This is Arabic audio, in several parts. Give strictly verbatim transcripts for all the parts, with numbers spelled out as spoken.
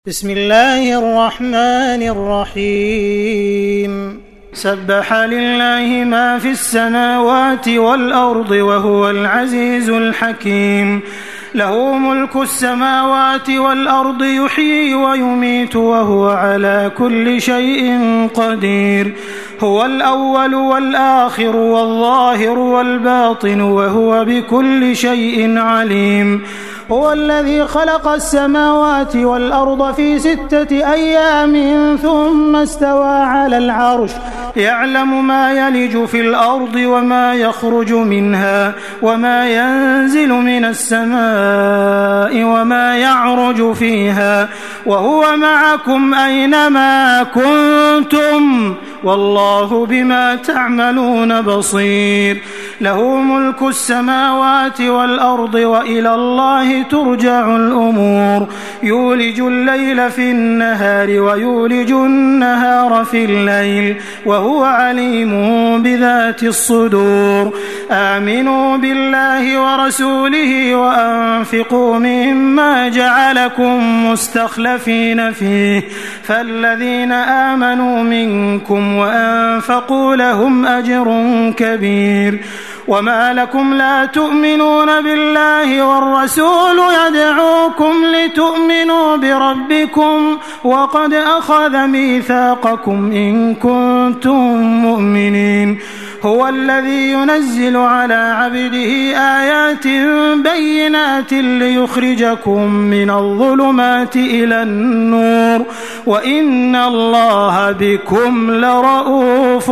بسم الله الرحمن الرحيم سبح لله ما في السماوات والأرض وهو العزيز الحكيم له ملك السماوات والأرض يحيي ويميت وهو على كل شيء قدير هو الأول والآخر والظاهر والباطن وهو بكل شيء عليم هو الذي خلق السماوات والأرض في ستة أيام ثم استوى على العرش يعلم ما يلج في الأرض وما يخرج منها وما ينزل من السماء وما يعرج فيها وهو معكم أينما كنتم والله بما تعملون بصير له ملك السماوات والأرض وإلى الله ترجع الأمور يولج الليل في النهار ويولج النهار في الليل وهو عليم بذات الصدور آمنوا بالله ورسوله وأنفقوا مما جعلكم مستخلفين فيه فالذين آمنوا منكم وأنفقوا لهم أجر كبير وما لكم لا تؤمنون بالله والرسول يدعوكم لتؤمنوا بربكم وقد أخذ ميثاقكم إن كنتم مؤمنين هو الذي ينزل على عبده آيات بينات ليخرجكم من الظلمات إلى النور وإن الله بكم لرؤوف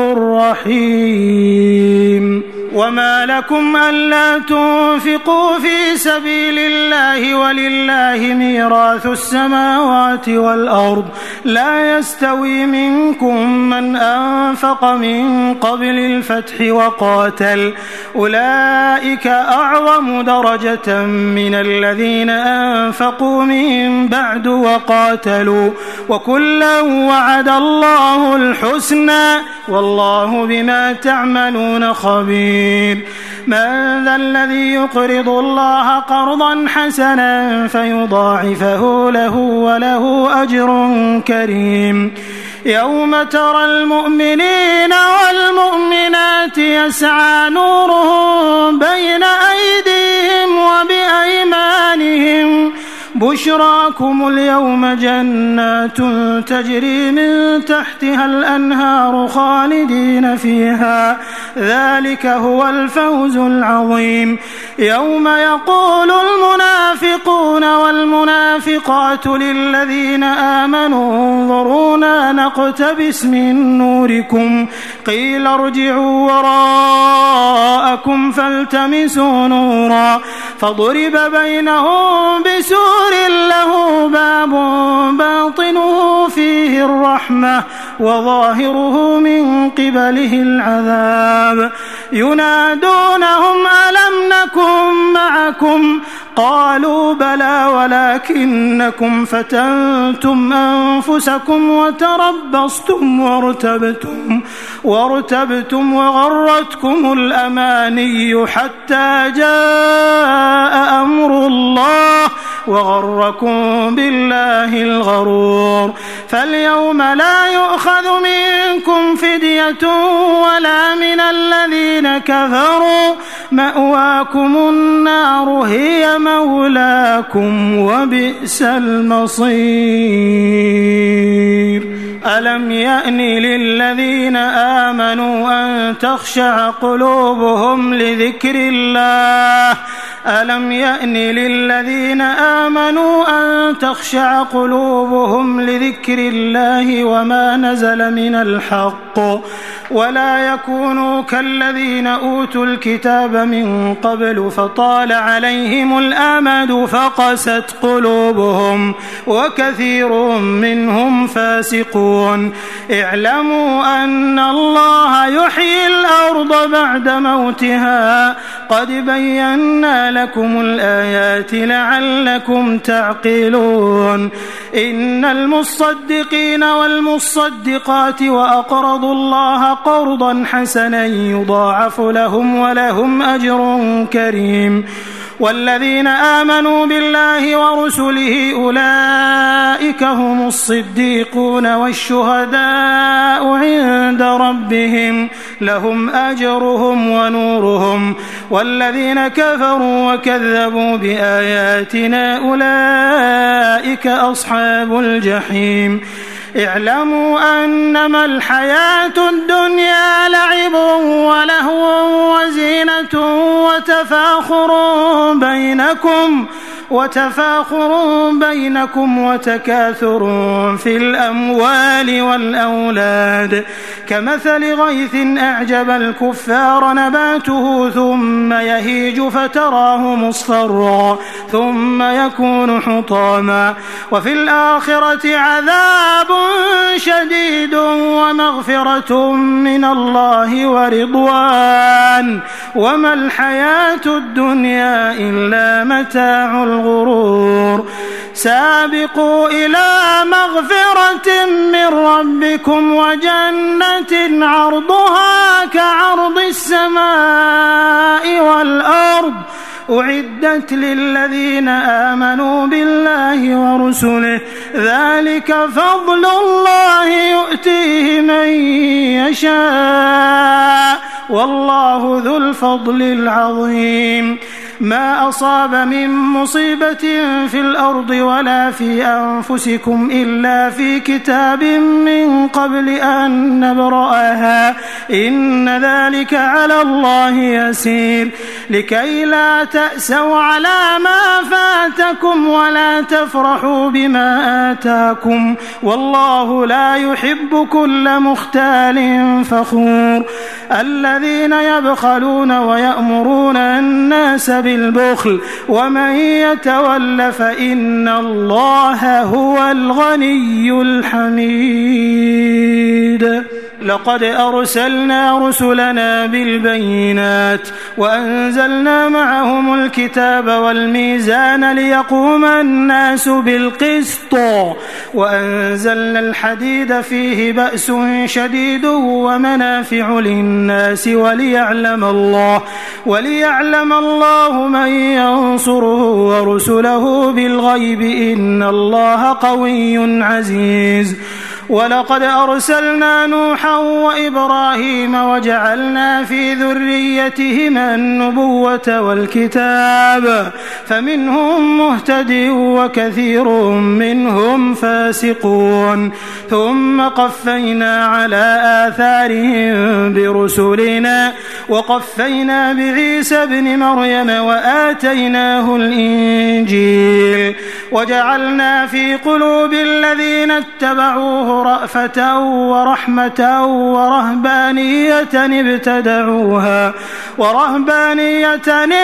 رحيم وما لكم ألا تنفقوا في سبيل الله ولله ميراث السماوات والأرض لا يستوي منكم من أنفق من قبل الفتح وقاتل أولئك أعظم درجة من الذين أنفقوا من بعد وقاتلوا وكلا وعد الله الحسنى والله بما تعملون خبير من ذا الذي يقرض الله قرضا حسنا فيضاعفه له وله أجر كريم يوم ترى المؤمنين والمؤمنات يسعى نورهم بين أيديهم وبأيمانهم بشراكم اليوم جنات تجري من تحتها الأنهار خالدين فيها ذلك هو الفوز العظيم يوم يقول المنافقون والمنافقات للذين آمنوا انظرونا نقتبس من نوركم قيل ارجعوا وراءكم فالتمسوا نورا فضرب بينهم بسور له باب باطنه فيه الرحمة وظاهره من قبله العذاب ينادونهم ألم نكن معكم قالوا بلى ولكنكم فتنتم أنفسكم وتربصتم وارتبتم, وارتبتم وغرتكم الأماني حتى جاء أمر الله وغركم بالله الغرور فاليوم لا يؤخذ منكم فدية ولا من الذين كفروا مأواكم النار هي مولاكم وبئس المصير ألم يأن للذين آمنوا أن تخشع قلوبهم لذكر الله ألم يأن للذين آمنوا أن تخشع قلوبهم لذكر الله وما نزل من الحق ولا يكونوا كالذين أوتوا الكتاب من قبل فطال عليهم الأمد فقست قلوبهم وكثير منهم فاسقون اعلموا أن الله يحيي الأرض بعد موتها قد بينا لكم الآيات لعلكم تعقلون إن المصدقين والمصدقات وأقرضوا الله قرضا حسنا يضاعف لهم ولهم أجر كريم والذين آمنوا بالله ورسله أولئك هم الصديقون والشهداء عند ربهم لهم أجرهم ونورهم والذين كفروا وكذبوا بآياتنا أولئك أصحاب الجحيم اعلموا أنما الحياة الدنيا لعب ولهو وزينة وتفاخر بينكم وتفاخر بينكم وتكاثر في الأموال والأولاد كمثل غيث أعجب الكفار نباته ثم يهيج فتراه مصفرا ثم يكون حطاما وفي الآخرة عذاب شديد ومغفرة من الله ورضوان وما الحياة الدنيا إلا متاع الغرور سابقوا إلى مغفرة من ربكم وجنة عرضها كعرض السماء والأرض أعدت للذين آمنوا بالله ورسله ذلك فضل الله يؤتيه من يشاء والله ذو الفضل العظيم ما أصاب من مصيبة في الأرض ولا في أنفسكم إلا في كتاب من قبل أن نبرأها إن ذلك على الله يسير لكي لا تأسوا على ما فاتكم ولا تفرحوا بما آتاكم والله لا يحب كل مختال فخور الذين يبخلون ويأمرون الناس بالبخل ومن يتول فإن الله هو الغني الحميد لقد أرسلنا رسلنا بالبينات وأنزلنا معهم الكتاب والميزان ليقوم الناس بالقسط وأنزلنا الحديد فيه بأس شديد ومنافع للناس وليعلم الله وليعلم الله من ينصره ورسله بالغيب إن الله قوي عزيز ولقد أرسلنا نوحا وإبراهيم وجعلنا في ذريتهما النبوة والكتاب فمنهم مهتد وكثير منهم فاسقون ثم قفينا على آثارهم برسلنا وقفينا بعيسى ابن مريم وآتيناه الإنجيل وجعلنا في قلوب الذين اتبعوه رأفة ورحمة ورهبانية ابتدعوها ورهبانية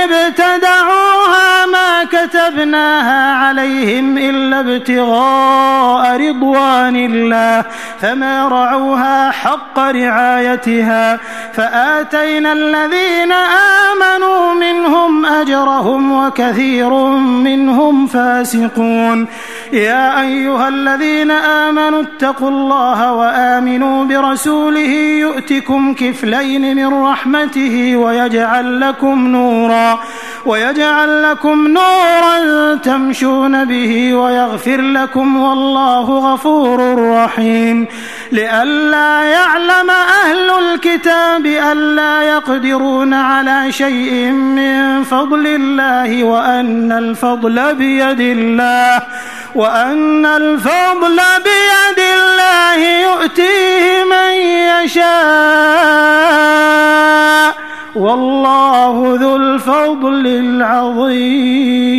ابتدعوها ما كتبناها عليهم إلا ابتغاء رضوان الله فما رعوها حق رعايتها فآتينا الذين آمنوا منهم أجرهم وكثير منهم فاسقون يا أيها الذين آمنوا اتقوا الله وآمنوا برسوله يؤتكم كفلين من رحمته ويجعل لكم نورا ويجعل لكم نورا تمشون به ويغفر لكم والله غفور رحيم لئلا يعلم أهل الكتاب ألا يقدرون على شيء من فضل الله وأن الفضل بيد الله وأن الفضل بيد الله يؤتيه من يشاء والله ذو الفضل العظيم.